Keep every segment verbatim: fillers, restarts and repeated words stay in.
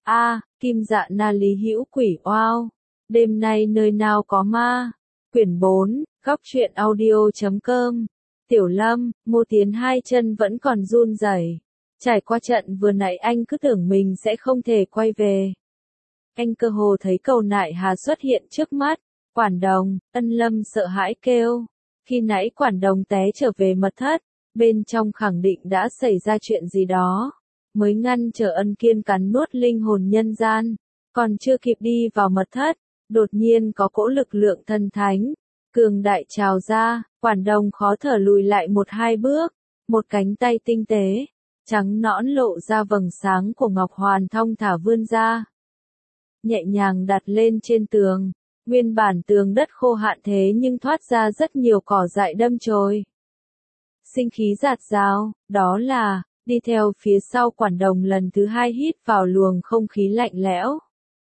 A, Kim Dạ Na Lý Hữu Quỷ Oao. Đêm nay nơi nào có ma. Quyển bốn, góc truyện audio chấm com. Tiểu Lâm, Ngô Tiến hai chân vẫn còn run rẩy. Trải qua trận vừa nãy anh cứ tưởng mình sẽ không thể quay về. Anh cơ hồ thấy cầu nại hà xuất hiện trước mắt. Quản đồng, Ân Lâm sợ hãi kêu. Khi nãy quản đồng té trở về mật thất, bên trong khẳng định đã xảy ra chuyện gì đó. Mới ngăn trở Ân Kiên cắn nuốt linh hồn nhân gian. Còn chưa kịp đi vào mật thất, đột nhiên có cỗ lực lượng thần thánh, cường đại trào ra, quản đồng khó thở lùi lại một hai bước, một cánh tay tinh tế, trắng nõn lộ ra vầng sáng của Ngọc Hoàn thong thả vươn ra. Nhẹ nhàng đặt lên trên tường, nguyên bản tường đất khô hạn thế nhưng thoát ra rất nhiều cỏ dại đâm chồi. Sinh khí rạt rào, đó là, đi theo phía sau quản đồng lần thứ hai hít vào luồng không khí lạnh lẽo.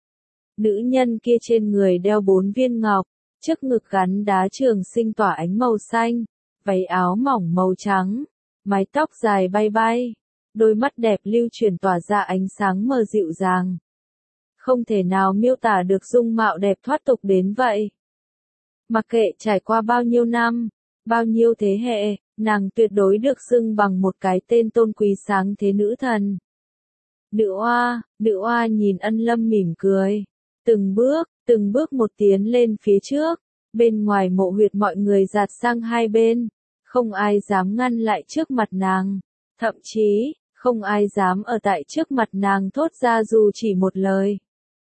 Nữ nhân kia trên người đeo bốn viên ngọc, trước ngực gắn đá trường sinh tỏa ánh màu xanh, váy áo mỏng màu trắng, mái tóc dài bay bay, đôi mắt đẹp lưu chuyển tỏa ra ánh sáng mờ dịu dàng. Không thể nào miêu tả được dung mạo đẹp thoát tục đến vậy. Mặc kệ trải qua bao nhiêu năm, bao nhiêu thế hệ, nàng tuyệt đối được xưng bằng một cái tên tôn quý sáng thế nữ thần. Nữ oa, nữ oa nhìn Ân Lâm mỉm cười. Từng bước, từng bước một tiến lên phía trước, bên ngoài mộ huyệt mọi người dạt sang hai bên, không ai dám ngăn lại trước mặt nàng, thậm chí, không ai dám ở tại trước mặt nàng thốt ra dù chỉ một lời.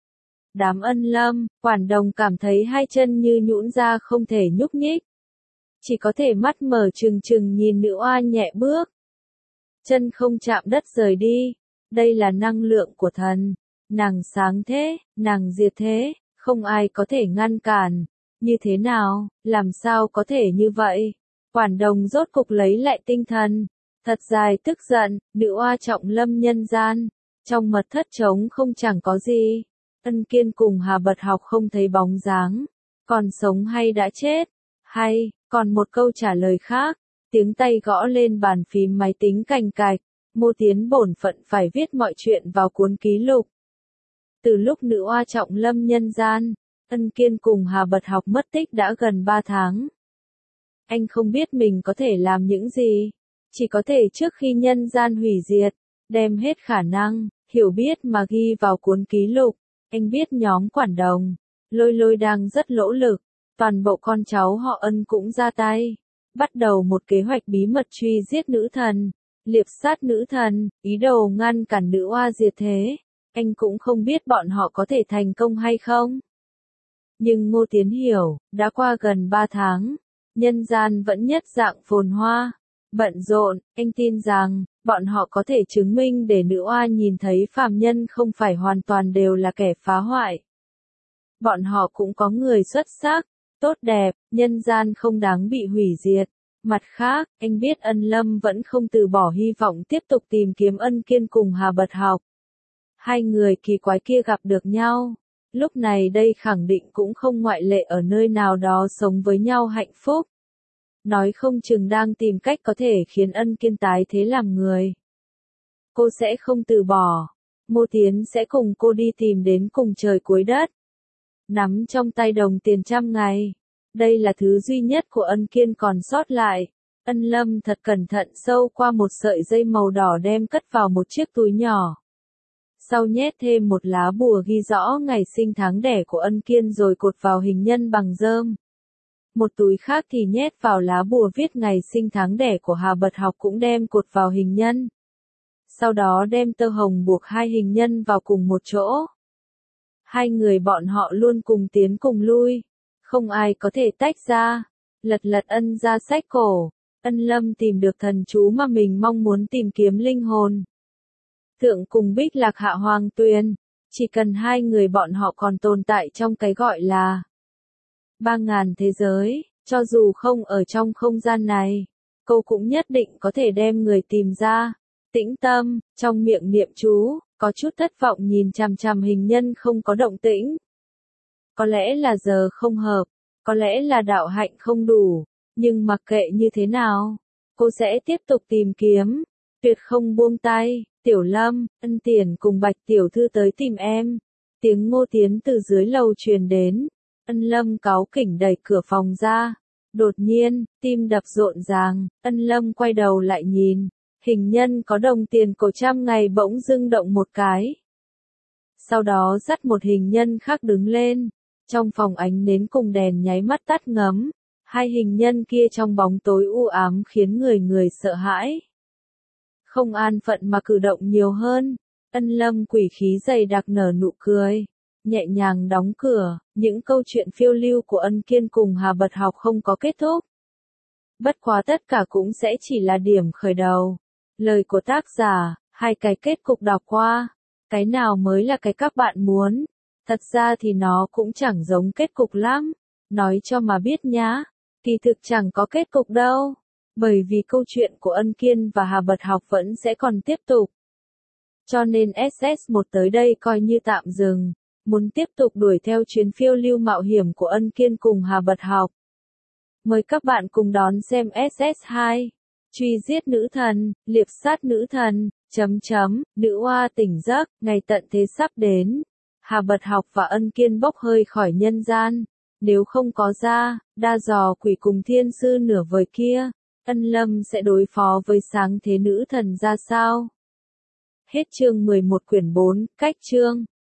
Đám Ân Lâm, quản đồng cảm thấy hai chân như nhũn ra không thể nhúc nhích. Chỉ có thể mắt mở trừng trừng nhìn nữ oa nhẹ bước. Chân không chạm đất rời đi, đây là năng lượng của thần. Nàng sáng thế, nàng diệt thế, không ai có thể ngăn cản. Như thế nào, làm sao có thể như vậy? Quản đồng rốt cục lấy lại tinh thần. Thật dài tức giận, nữ oa trọng lâm nhân gian. Trong mật thất trống không chẳng có gì. Ân Kiên cùng Hà Bật Học không thấy bóng dáng. Còn sống hay đã chết? Hay, còn một câu trả lời khác. Tiếng tay gõ lên bàn phím máy tính cành cạch. Ngô Tiến bổn phận phải viết mọi chuyện vào cuốn ký lục. Từ lúc nữ oa trọng lâm nhân gian, Ân Kiên cùng Hà Bật Học mất tích đã gần ba tháng. Anh không biết mình có thể làm những gì, chỉ có thể trước khi nhân gian hủy diệt, đem hết khả năng, hiểu biết mà ghi vào cuốn ký lục. Anh biết nhóm quản đồng, lôi lôi đang rất nỗ lực, toàn bộ con cháu họ Ân cũng ra tay, bắt đầu một kế hoạch bí mật truy giết nữ thần, liệp sát nữ thần, ý đồ ngăn cản nữ oa diệt thế. Anh cũng không biết bọn họ có thể thành công hay không. Nhưng Ngô Tiến hiểu, đã qua gần ba tháng, nhân gian vẫn nhất dạng phồn hoa, bận rộn, anh tin rằng, bọn họ có thể chứng minh để nữ oa nhìn thấy phàm nhân không phải hoàn toàn đều là kẻ phá hoại. Bọn họ cũng có người xuất sắc, tốt đẹp, nhân gian không đáng bị hủy diệt. Mặt khác, anh biết Ân Lâm vẫn không từ bỏ hy vọng tiếp tục tìm kiếm Ân Kiên cùng Hà Bật Học. Hai người kỳ quái kia gặp được nhau, lúc này đây khẳng định cũng không ngoại lệ ở nơi nào đó sống với nhau hạnh phúc. Nói không chừng đang tìm cách có thể khiến Ân Kiên tái thế làm người. Cô sẽ không từ bỏ, Ngô Tiến sẽ cùng cô đi tìm đến cùng trời cuối đất. Nắm trong tay đồng tiền trăm ngày, đây là thứ duy nhất của Ân Kiên còn sót lại. Ân Lâm thật cẩn thận sâu qua một sợi dây màu đỏ đem cất vào một chiếc túi nhỏ. Sau nhét thêm một lá bùa ghi rõ ngày sinh tháng đẻ của Ân Kiên rồi cột vào hình nhân bằng rơm. Một túi khác thì nhét vào lá bùa viết ngày sinh tháng đẻ của Hà Bật Học cũng đem cột vào hình nhân. Sau đó đem tơ hồng buộc hai hình nhân vào cùng một chỗ. Hai người bọn họ luôn cùng tiến cùng lui, không ai có thể tách ra. Lật lật Ân ra sách cổ, Ân Lâm tìm được thần chú mà mình mong muốn tìm kiếm linh hồn. Thượng cùng Bích Lạc Hạ Hoàng Tuyền, chỉ cần hai người bọn họ còn tồn tại trong cái gọi là ba ngàn thế giới, cho dù không ở trong không gian này, cô cũng nhất định có thể đem người tìm ra. Tĩnh tâm, trong miệng niệm chú, có chút thất vọng nhìn chằm chằm hình nhân không có động tĩnh. Có lẽ là giờ không hợp, có lẽ là đạo hạnh không đủ, nhưng mặc kệ như thế nào, cô sẽ tiếp tục tìm kiếm, tuyệt không buông tay. Tiểu Lâm, Ân Tiền cùng Bạch Tiểu Thư tới tìm em. Tiếng Ngô Tiến từ dưới lầu truyền đến. Ân Lâm cáu kỉnh đẩy cửa phòng ra. Đột nhiên, tim đập rộn ràng, Ân Lâm quay đầu lại nhìn. Hình nhân có đồng tiền cổ trăm ngày bỗng dưng động một cái. Sau đó dắt một hình nhân khác đứng lên. Trong phòng ánh nến cùng đèn nháy mắt tắt ngấm. Hai hình nhân kia trong bóng tối u ám khiến người người sợ hãi. Không an phận mà cử động nhiều hơn. Ân Lâm quỷ khí dày đặc nở nụ cười. Nhẹ nhàng đóng cửa, những câu chuyện phiêu lưu của Ân Kiên cùng Hà Bật Học không có kết thúc. Bất quá tất cả cũng sẽ chỉ là điểm khởi đầu. Lời của tác giả, hai cái kết cục đọc qua. Cái nào mới là cái các bạn muốn? Thật ra thì nó cũng chẳng giống kết cục lắm. Nói cho mà biết nhá. Kỳ thực chẳng có kết cục đâu. Bởi vì câu chuyện của Ân Kiên và Hà Bật Học vẫn sẽ còn tiếp tục. Cho nên ét ét một tới đây coi như tạm dừng. Muốn tiếp tục đuổi theo chuyến phiêu lưu mạo hiểm của Ân Kiên cùng Hà Bật Học. Mời các bạn cùng đón xem ét ét hai. Truy giết nữ thần, liệp sát nữ thần, chấm chấm, nữ oa tỉnh giấc, ngày tận thế sắp đến. Hà Bật Học và Ân Kiên bốc hơi khỏi nhân gian. Nếu không có ra, đa dò quỷ cùng thiên sư nửa vời kia, Ân Lâm sẽ đối phó với sáng thế nữ thần ra sao? Hết chương mười một quyển bốn, cách chương.